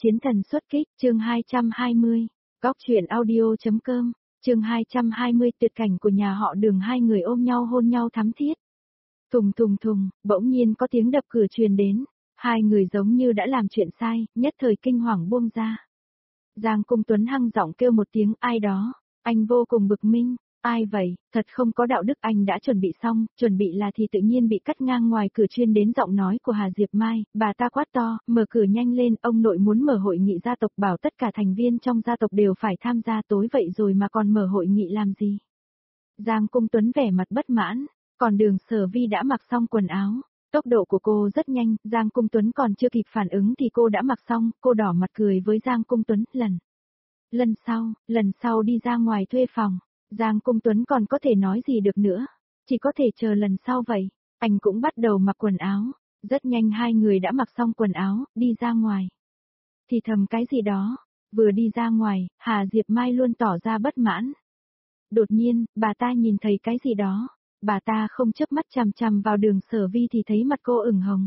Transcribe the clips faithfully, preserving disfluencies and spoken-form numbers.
Chiến thần xuất kích, chương hai trăm hai mươi, góc truyện audio.com, chương hai trăm hai mươi tuyệt cảnh của nhà họ Đường, hai người ôm nhau hôn nhau thắm thiết. Thùng thùng thùng, bỗng nhiên có tiếng đập cửa truyền đến, hai người giống như đã làm chuyện sai, nhất thời kinh hoàng buông ra. Giang Cung Tuấn hăng giọng kêu một tiếng ai đó, anh vô cùng bực minh. Ai vậy, thật không có đạo đức, anh đã chuẩn bị xong, chuẩn bị là thì tự nhiên bị cắt ngang ngoài cửa chuyên đến giọng nói của Hà Diệp Mai, bà ta quát to, mở cửa nhanh lên, ông nội muốn mở hội nghị gia tộc, bảo tất cả thành viên trong gia tộc đều phải tham gia, tối vậy rồi mà còn mở hội nghị làm gì. Giang Cung Tuấn vẻ mặt bất mãn, còn Đường Sở Vi đã mặc xong quần áo, tốc độ của cô rất nhanh, Giang Cung Tuấn còn chưa kịp phản ứng thì cô đã mặc xong, cô đỏ mặt cười với Giang Cung Tuấn, lần. Lần sau, lần sau đi ra ngoài thuê phòng. Giang Cung Tuấn còn có thể nói gì được nữa, chỉ có thể chờ lần sau vậy. Anh cũng bắt đầu mặc quần áo, rất nhanh hai người đã mặc xong quần áo, đi ra ngoài. Thì thầm cái gì đó, vừa đi ra ngoài, Hà Diệp Mai luôn tỏ ra bất mãn. Đột nhiên, bà ta nhìn thấy cái gì đó, bà ta không chớp mắt chằm chằm vào Đường Sở Vi thì thấy mặt cô ửng hồng.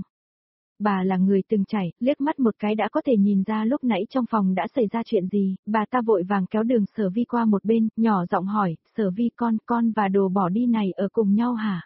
Bà là người từng trải, liếc mắt một cái đã có thể nhìn ra lúc nãy trong phòng đã xảy ra chuyện gì, bà ta vội vàng kéo Đường Sở Vi qua một bên, nhỏ giọng hỏi, Sở Vi con, con và đồ bỏ đi này ở cùng nhau hả?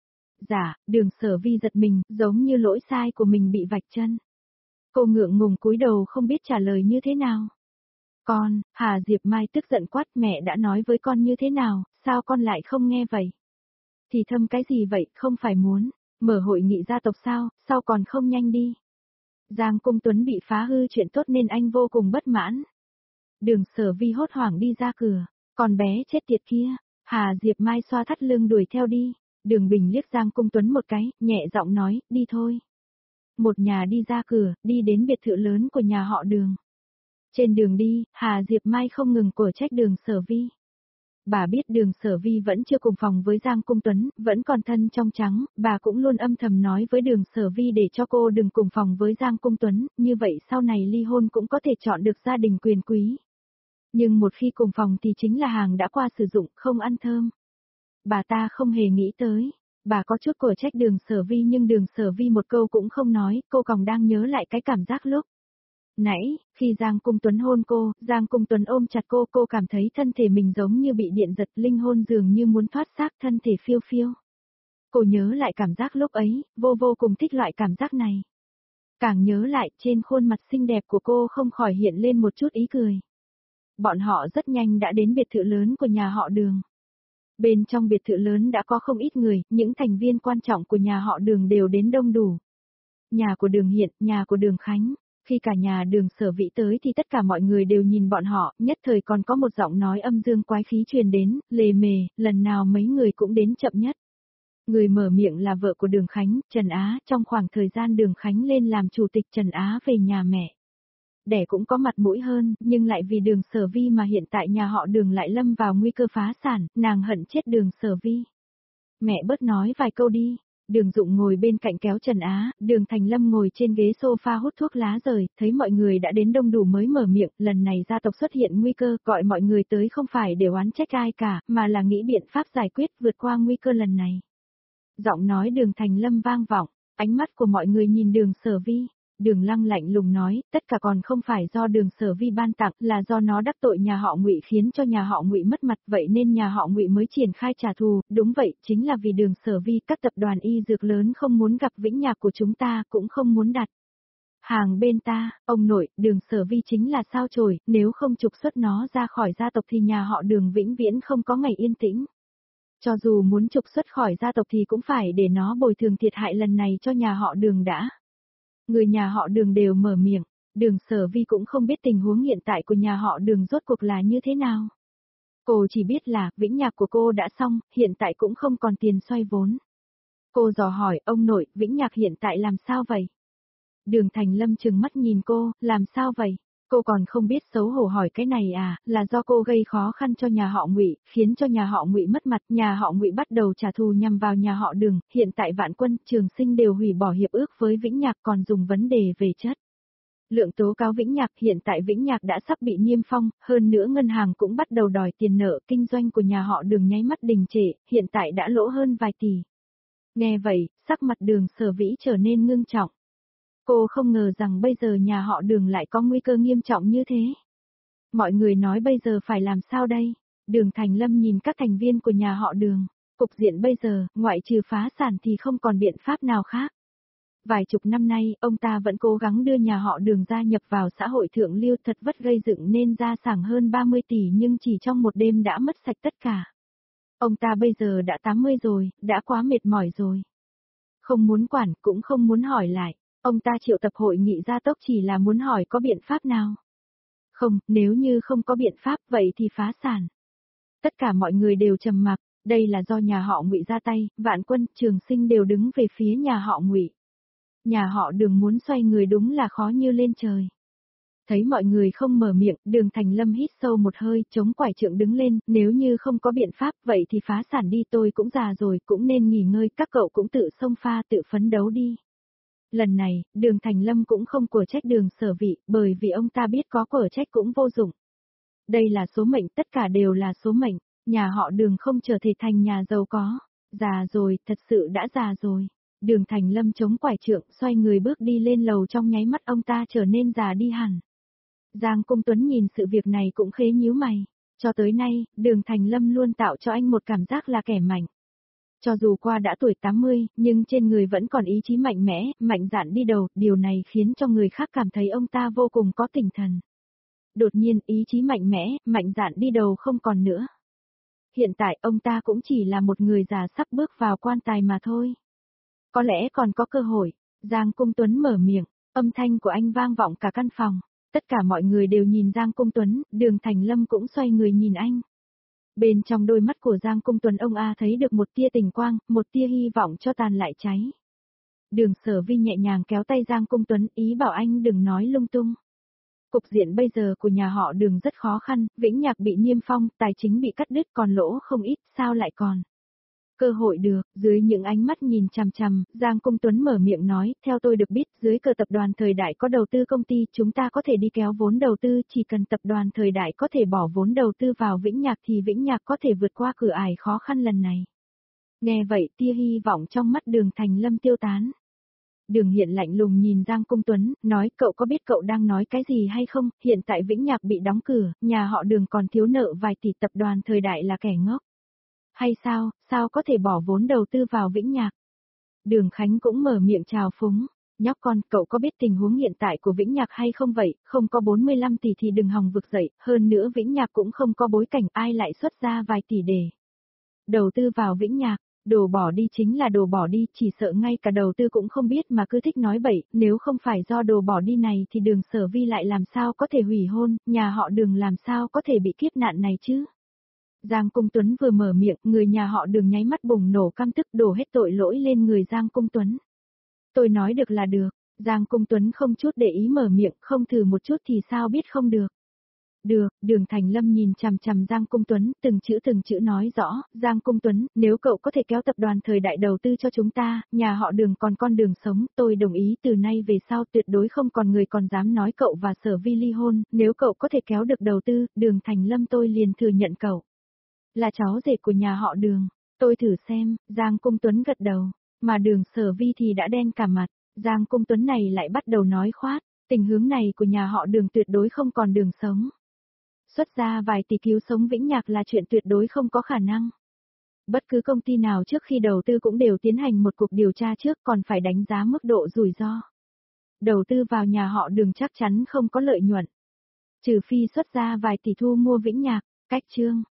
Dạ, Đường Sở Vi giật mình, giống như lỗi sai của mình bị vạch chân. Cô ngượng ngùng cúi đầu không biết trả lời như thế nào. Con, Hà Diệp Mai tức giận quát, mẹ đã nói với con như thế nào, sao con lại không nghe vậy? Thì thầm cái gì vậy, không phải muốn mở hội nghị gia tộc sao, sao còn không nhanh đi. Giang Cung Tuấn bị phá hư chuyện tốt nên anh vô cùng bất mãn. Đường Sở Vi hốt hoảng đi ra cửa, còn bé chết tiệt kia, Hà Diệp Mai xoa thắt lưng đuổi theo đi. Đường Bình liếc Giang Cung Tuấn một cái, nhẹ giọng nói, đi thôi. Một nhà đi ra cửa, đi đến biệt thự lớn của nhà họ Đường. Trên đường đi, Hà Diệp Mai không ngừng cổ trách Đường Sở Vi. Bà biết Đường Sở Vi vẫn chưa cùng phòng với Giang Cung Tuấn, vẫn còn thân trong trắng, bà cũng luôn âm thầm nói với Đường Sở Vi để cho cô đừng cùng phòng với Giang Cung Tuấn, như vậy sau này ly hôn cũng có thể chọn được gia đình quyền quý. Nhưng một khi cùng phòng thì chính là hàng đã qua sử dụng, không ăn thơm. Bà ta không hề nghĩ tới, bà có chút cổ trách Đường Sở Vi nhưng Đường Sở Vi một câu cũng không nói, cô còn đang nhớ lại cái cảm giác lúc nãy, khi Giang Cung Tuấn hôn cô, Giang Cung Tuấn ôm chặt cô, cô cảm thấy thân thể mình giống như bị điện giật, linh hồn dường như muốn thoát xác, thân thể phiêu phiêu. Cô nhớ lại cảm giác lúc ấy, vô vô cùng thích loại cảm giác này. Càng nhớ lại, trên khuôn mặt xinh đẹp của cô không khỏi hiện lên một chút ý cười. Bọn họ rất nhanh đã đến biệt thự lớn của nhà họ Đường. Bên trong biệt thự lớn đã có không ít người, những thành viên quan trọng của nhà họ Đường đều đến đông đủ. Nhà của Đường Hiện, nhà của Đường Khánh. Khi cả nhà Đường Sở Vĩ tới thì tất cả mọi người đều nhìn bọn họ, nhất thời còn có một giọng nói âm dương quái khí truyền đến, lề mề, lần nào mấy người cũng đến chậm nhất. Người mở miệng là vợ của Đường Khánh, Trần Á, trong khoảng thời gian Đường Khánh lên làm chủ tịch, Trần Á về nhà mẹ đẻ cũng có mặt mũi hơn, nhưng lại vì Đường Sở Vi mà hiện tại nhà họ Đường lại lâm vào nguy cơ phá sản, nàng hận chết Đường Sở Vi. Mẹ bớt nói vài câu đi. Đường Dụng ngồi bên cạnh kéo Trần Á, Đường Thành Lâm ngồi trên ghế sofa hút thuốc lá rời, thấy mọi người đã đến đông đủ mới mở miệng, lần này gia tộc xuất hiện nguy cơ, gọi mọi người tới không phải để oán trách ai cả, mà là nghĩ biện pháp giải quyết vượt qua nguy cơ lần này. Giọng nói Đường Thành Lâm vang vọng, ánh mắt của mọi người nhìn Đường Sở Vi. Đường Lăng lạnh lùng nói, tất cả còn không phải do Đường Sở Vi ban tặng, là do nó đắc tội nhà họ Ngụy khiến cho nhà họ Ngụy mất mặt, vậy nên nhà họ Ngụy mới triển khai trả thù, đúng vậy, chính là vì Đường Sở Vi, các tập đoàn y dược lớn không muốn gặp Vĩnh Nhạc của chúng ta, cũng không muốn đặt hàng bên ta, ông nội, Đường Sở Vi chính là sao chổi, nếu không trục xuất nó ra khỏi gia tộc thì nhà họ Đường vĩnh viễn không có ngày yên tĩnh. Cho dù muốn trục xuất khỏi gia tộc thì cũng phải để nó bồi thường thiệt hại lần này cho nhà họ Đường đã. Người nhà họ Đường đều mở miệng, Đường Sở Vi cũng không biết tình huống hiện tại của nhà họ Đường rốt cuộc là như thế nào. Cô chỉ biết là, Vĩnh Nhạc của cô đã xong, hiện tại cũng không còn tiền xoay vốn. Cô dò hỏi, ông nội, Vĩnh Nhạc hiện tại làm sao vậy? Đường Thành Lâm trừng mắt nhìn cô, làm sao vậy? Cô còn không biết xấu hổ hỏi cái này à, là do cô gây khó khăn cho nhà họ Ngụy, khiến cho nhà họ Ngụy mất mặt, nhà họ Ngụy bắt đầu trả thù nhằm vào nhà họ Đường, hiện tại Vạn Quân, Trường Sinh đều hủy bỏ hiệp ước với Vĩnh Nhạc, còn dùng vấn đề về chất lượng tố cáo Vĩnh Nhạc, hiện tại Vĩnh Nhạc đã sắp bị niêm phong, hơn nữa ngân hàng cũng bắt đầu đòi tiền nợ, kinh doanh của nhà họ Đường nháy mắt đình trệ, hiện tại đã lỗ hơn vài tỷ. Nghe vậy, sắc mặt Đường Sở Vĩ trở nên ngưng trọng. Cô không ngờ rằng bây giờ nhà họ Đường lại có nguy cơ nghiêm trọng như thế. Mọi người nói bây giờ phải làm sao đây? Đường Thành Lâm nhìn các thành viên của nhà họ Đường. Cục diện bây giờ, ngoại trừ phá sản thì không còn biện pháp nào khác. Vài chục năm nay, ông ta vẫn cố gắng đưa nhà họ Đường gia nhập vào xã hội thượng lưu, thật vất gây dựng nên gia sản hơn ba mươi tỷ nhưng chỉ trong một đêm đã mất sạch tất cả. Ông ta bây giờ đã tám mươi rồi, đã quá mệt mỏi rồi. Không muốn quản, cũng không muốn hỏi lại. Ông ta triệu tập hội nghị gia tốc chỉ là muốn hỏi có biện pháp nào. Không, nếu như không có biện pháp vậy thì phá sản. Tất cả mọi người đều trầm mặc, đây là do nhà họ Ngụy ra tay, Vạn Quân, Trường Sinh đều đứng về phía nhà họ Ngụy. Nhà họ Đường muốn xoay người đúng là khó như lên trời. Thấy mọi người không mở miệng, Đường Thành Lâm hít sâu một hơi, chống quải trượng đứng lên, nếu như không có biện pháp vậy thì phá sản đi, tôi cũng già rồi, cũng nên nghỉ ngơi, các cậu cũng tự xông pha, tự phấn đấu đi. Lần này, Đường Thành Lâm cũng không của trách Đường Sở Vị, bởi vì ông ta biết có của trách cũng vô dụng. Đây là số mệnh, tất cả đều là số mệnh, nhà họ Đường không trở thể thành nhà giàu có. Già rồi, thật sự đã già rồi. Đường Thành Lâm chống quải trượng, xoay người bước đi lên lầu, trong nháy mắt ông ta trở nên già đi hẳn. Giang Cung Tuấn nhìn sự việc này cũng khế nhíu mày. Cho tới nay, Đường Thành Lâm luôn tạo cho anh một cảm giác là kẻ mạnh. Cho dù qua đã tuổi tám mươi, nhưng trên người vẫn còn ý chí mạnh mẽ, mạnh dạn đi đầu, điều này khiến cho người khác cảm thấy ông ta vô cùng có tinh thần. Đột nhiên ý chí mạnh mẽ, mạnh dạn đi đầu không còn nữa. Hiện tại ông ta cũng chỉ là một người già sắp bước vào quan tài mà thôi. Có lẽ còn có cơ hội. Giang Cung Tuấn mở miệng, âm thanh của anh vang vọng cả căn phòng. Tất cả mọi người đều nhìn Giang Cung Tuấn, Đường Thành Lâm cũng xoay người nhìn anh. Bên trong đôi mắt của Giang Cung Tuấn ông A thấy được một tia tình quang, một tia hy vọng cho tàn lại cháy. Đường Sở Vi nhẹ nhàng kéo tay Giang Cung Tuấn, ý bảo anh đừng nói lung tung. Cục diện bây giờ của nhà họ Đường rất khó khăn, Vĩnh Nhạc bị niêm phong, tài chính bị cắt đứt, còn lỗ không ít, sao lại còn cơ hội được? Dưới những ánh mắt nhìn chằm chằm, Giang Cung Tuấn mở miệng nói, theo tôi được biết, dưới cờ tập đoàn Thời Đại có đầu tư công ty, chúng ta có thể đi kéo vốn đầu tư, chỉ cần tập đoàn Thời Đại có thể bỏ vốn đầu tư vào Vĩnh Nhạc thì Vĩnh Nhạc có thể vượt qua cửa ải khó khăn lần này. Nghe vậy, tia hy vọng trong mắt Đường Thành Lâm tiêu tán. Đường Hiện lạnh lùng nhìn Giang Cung Tuấn, nói, cậu có biết cậu đang nói cái gì hay không? Hiện tại Vĩnh Nhạc bị đóng cửa, nhà họ Đường còn thiếu nợ vài tỷ, tập đoàn Thời Đại là kẻ ngốc. Hay sao, sao có thể bỏ vốn đầu tư vào Vĩnh Nhạc? Đường Khánh cũng mở miệng chào phúng, nhóc con, cậu có biết tình huống hiện tại của Vĩnh Nhạc hay không vậy? Không có bốn mươi lăm tỷ thì đừng hòng vực dậy, hơn nữa Vĩnh Nhạc cũng không có bối cảnh, ai lại xuất ra vài tỷ để đầu tư vào Vĩnh Nhạc. Đồ bỏ đi chính là đồ bỏ đi, chỉ sợ ngay cả đầu tư cũng không biết mà cứ thích nói bậy, nếu không phải do đồ bỏ đi này thì Đường Sở Vi lại làm sao có thể hủy hôn, nhà họ Đường làm sao có thể bị kiếp nạn này chứ? Giang Cung Tuấn vừa mở miệng, người nhà họ Đường nháy mắt bùng nổ căm tức, đổ hết tội lỗi lên người Giang Cung Tuấn. Tôi nói được là được, Giang Cung Tuấn không chút để ý mở miệng, không thử một chút thì sao biết không được. Được, Đường Thành Lâm nhìn chằm chằm Giang Cung Tuấn, từng chữ từng chữ nói rõ, Giang Cung Tuấn, nếu cậu có thể kéo tập đoàn Thời Đại đầu tư cho chúng ta, nhà họ Đường còn con đường sống, tôi đồng ý từ nay về sau tuyệt đối không còn người còn dám nói cậu và Sở Vi ly hôn, nếu cậu có thể kéo được đầu tư, Đường Thành Lâm tôi liền thừa nhận cậu là cháu rể của nhà họ Đường. Tôi thử xem, Giang Cung Tuấn gật đầu, mà Đường Sở Vi thì đã đen cả mặt, Giang Cung Tuấn này lại bắt đầu nói khoát, tình huống này của nhà họ Đường tuyệt đối không còn đường sống. Xuất ra vài tỷ cứu sống Vĩnh Nhạc là chuyện tuyệt đối không có khả năng. Bất cứ công ty nào trước khi đầu tư cũng đều tiến hành một cuộc điều tra trước, còn phải đánh giá mức độ rủi ro. Đầu tư vào nhà họ Đường chắc chắn không có lợi nhuận. Trừ phi xuất ra vài tỷ thu mua Vĩnh Nhạc, cách chương.